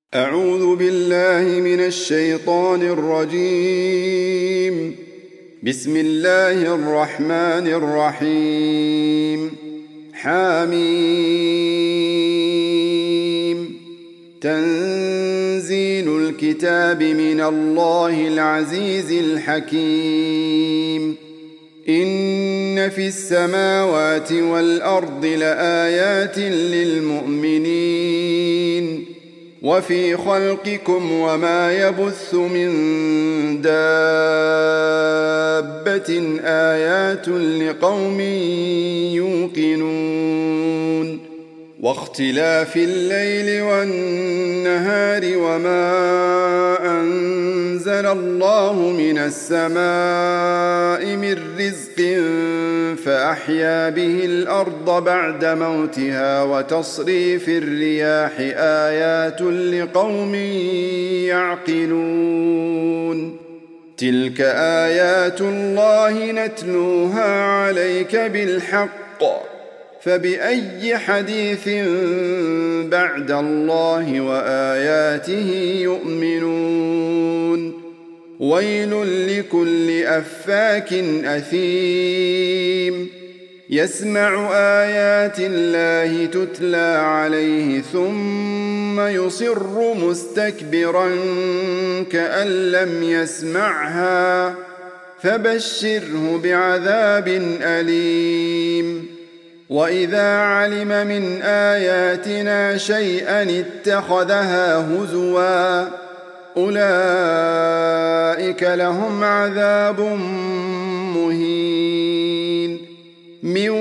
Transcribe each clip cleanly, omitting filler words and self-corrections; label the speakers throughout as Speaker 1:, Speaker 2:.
Speaker 1: أعوذ بالله من الشيطان الرجيم. بسم الله الرحمن الرحيم. حميم. تنزيل الكتاب من الله العزيز الحكيم. إن في السماوات والأرض لآيات للمؤمنين وفي خلقكم وما يبث من دابة آيات لقوم يوقنون. واختلاف الليل والنهار وما أنزل الله من السماء من رزق فأحيا به الأرض بعد موتها وتصريف الرياح آيات لقوم يعقلون. تلك آيات الله نتلوها عليك بالحق فبأي حديث بعد الله وآياته يؤمنون. ويل لكل أفاك أثيم يسمع آيات الله تتلى عليه ثم يصر مستكبرا كأن لم يسمعها فبشره بعذاب أليم. وإذا علم من آياتنا شيئا اتخذها هزوا أولئك لهم عذاب مهين من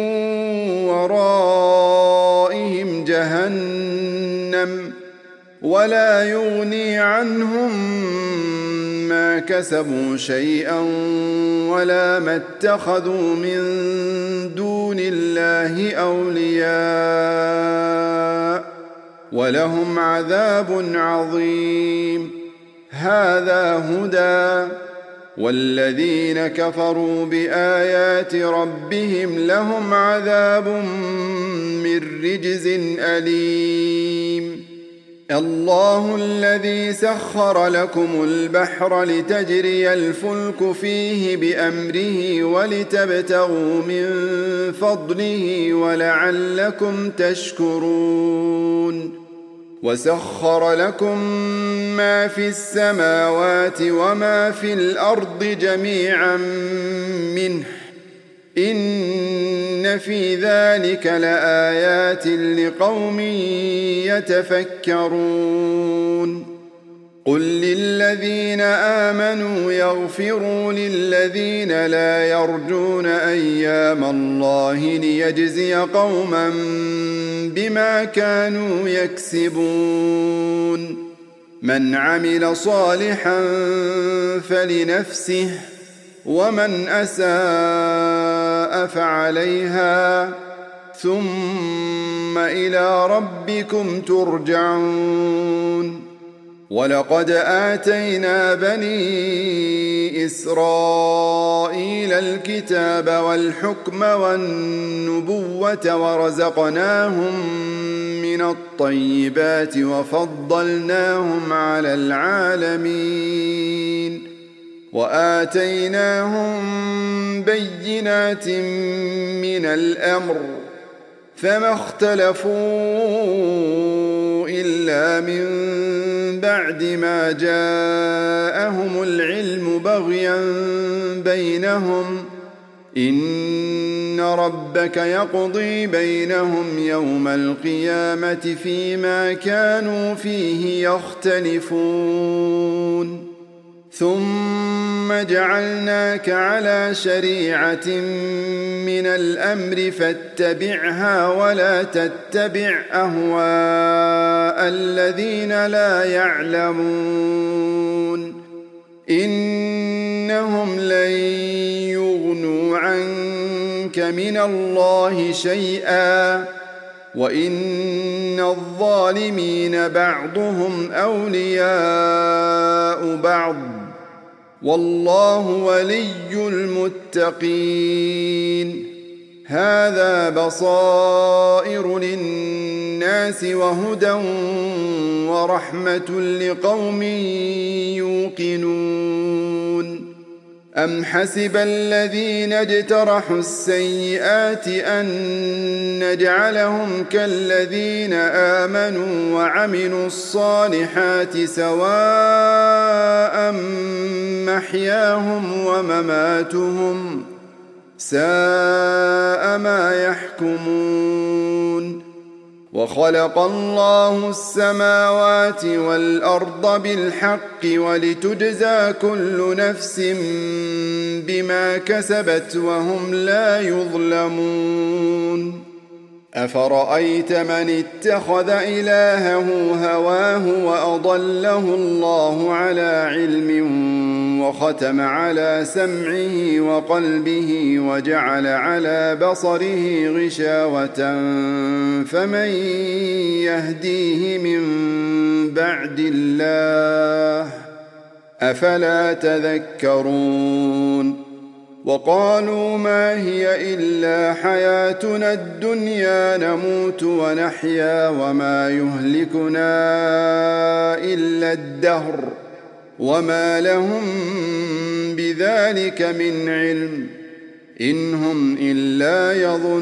Speaker 1: ورائهم جهنم ولا يغني عنهم ما كسبوا شيئا ولا ما اتخذوا من دون الله أولياء ولهم عذاب عظيم. هذا هدى والذين كفروا بآيات ربهم لهم عذاب من رجز أليم. الله الذي سخر لكم البحر لتجري الفلك فيه بأمره ولتبتغوا من فضله ولعلكم تشكرون. وسخر لكم ما في السماوات وما في الأرض جميعا منه إن في ذلك لآيات لقوم يتفكرون. قل للذين آمنوا يغفروا للذين لا يرجون أيام الله ليجزي قوما بما كانوا يكسبون. من عمل صالحا فلنفسه ومن أساء فعليها ثم إلى ربكم ترجعون. ولقد آتينا بني إسرائيل الكتاب والحكم والنبوة ورزقناهم من الطيبات وفضلناهم على العالمين وآتيناهم بينات من الأمر فما اختلفوا إلا من بعد ما جاءهم العلم بغيا بينهم إن ربك يقضي بينهم يوم القيامة فيما كانوا فيه يختلفون. ثم جعلناك على شريعة من الأمر فاتبعها ولا تتبع أهواء الذين لا يعلمون إنهم لن يغنوا عنك من الله شيئا وإن الظالمين بعضهم أولياء بعض والله ولي المتقين. هذا بصائر للناس وهدى ورحمة لقوم يوقنون أم حسب الذين اجترحوا السيئات أن نجعلهم كالذين آمنوا وعملوا الصالحات سواء محياهم ومماتهم ساء ما يحكمون وخلق الله السماوات والأرض بالحق ولتجزى كل نفس بما كسبت وهم لا يظلمون أفرأيت من اتخذ إلهه هواه وأضله الله على علم وختم على سمعه وقلبه وجعل على بصره غشاوة فمن يهديه من بعد الله أفلا تذكرون وقالوا ما هي إلا حياتنا الدنيا نموت ونحيا وما يهلكنا إلا الدهر وما لهم بذلك من علم إن هم إلا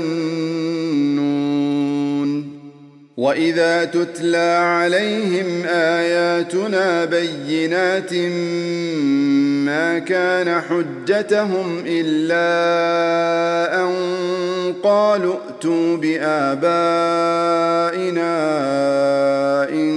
Speaker 1: يظنون وإذا تتلى عليهم آياتنا بينات ما كان حجتهم إلا أن قالوا ائتوا بآبائنا إن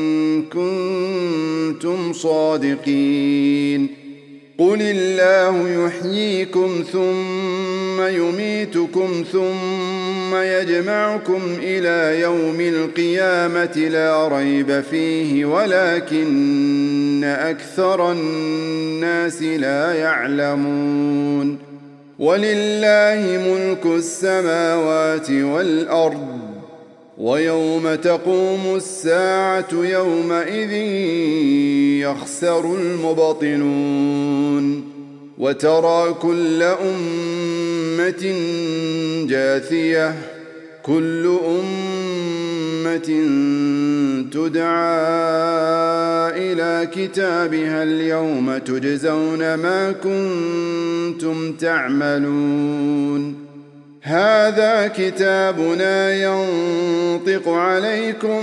Speaker 1: كنتم صادقين قل الله يحييكم ثم يميتكم ثم يجمعكم إلى يوم القيامة لا ريب فيه ولكن أكثر الناس لا يعلمون ولله ملك السماوات والأرض ويوم تقوم الساعة يومئذ يخسر المبطلون وترى كل أمة جاثية كل أمة تدعى إلى كتابها اليوم تجزون ما كنتم تعملون هذا كتابنا ينطق عليكم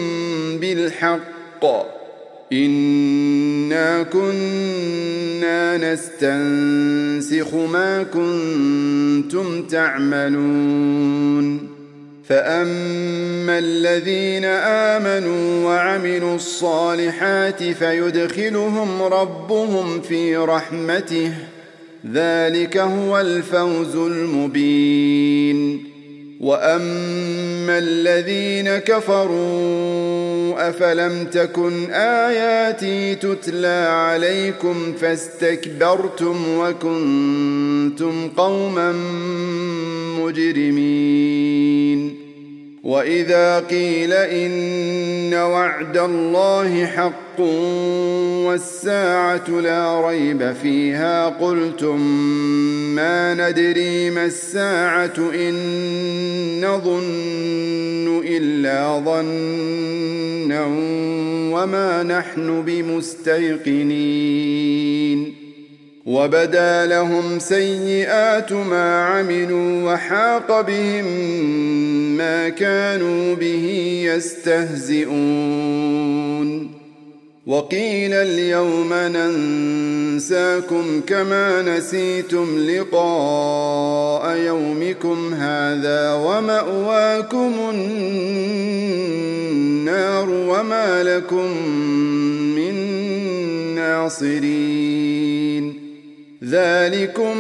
Speaker 1: بالحق إنا كنا نستنسخ ما كنتم تعملون فأما الذين آمنوا وعملوا الصالحات فيدخلهم ربهم في رحمته ذلك هو الفوز المبين وأما الذين كفروا أفلم تكن آياتي تتلى عليكم فاستكبرتم وكنتم قوما مجرمين وإذا قيل إن وعد الله حق والساعة لا ريب فيها قلتم ما ندري ما الساعة إن نظن إلا ظنا وما نحن بمستيقنين وبدا لهم سيئات ما عملوا وحاق بهم ما كانوا به يستهزئون وقيل اليوم ننساكم كما نسيتم لقاء يومكم هذا ومأواكم النار وما لكم من ناصرين ذلكم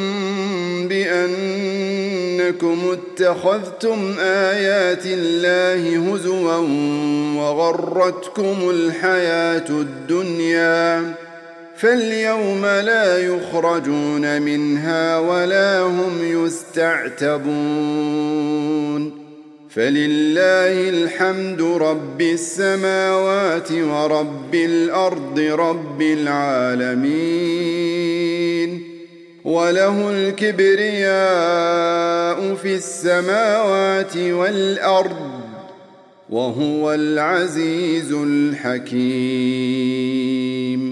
Speaker 1: بأنكم اتخذتم آيات الله هزوا وغرتكم الحياة الدنيا فاليوم لا يخرجون منها ولا هم يستعتبون فلله الحمد رب السماوات ورب الأرض رب العالمين وله الكبرياء في السماوات والأرض وهو العزيز الحكيم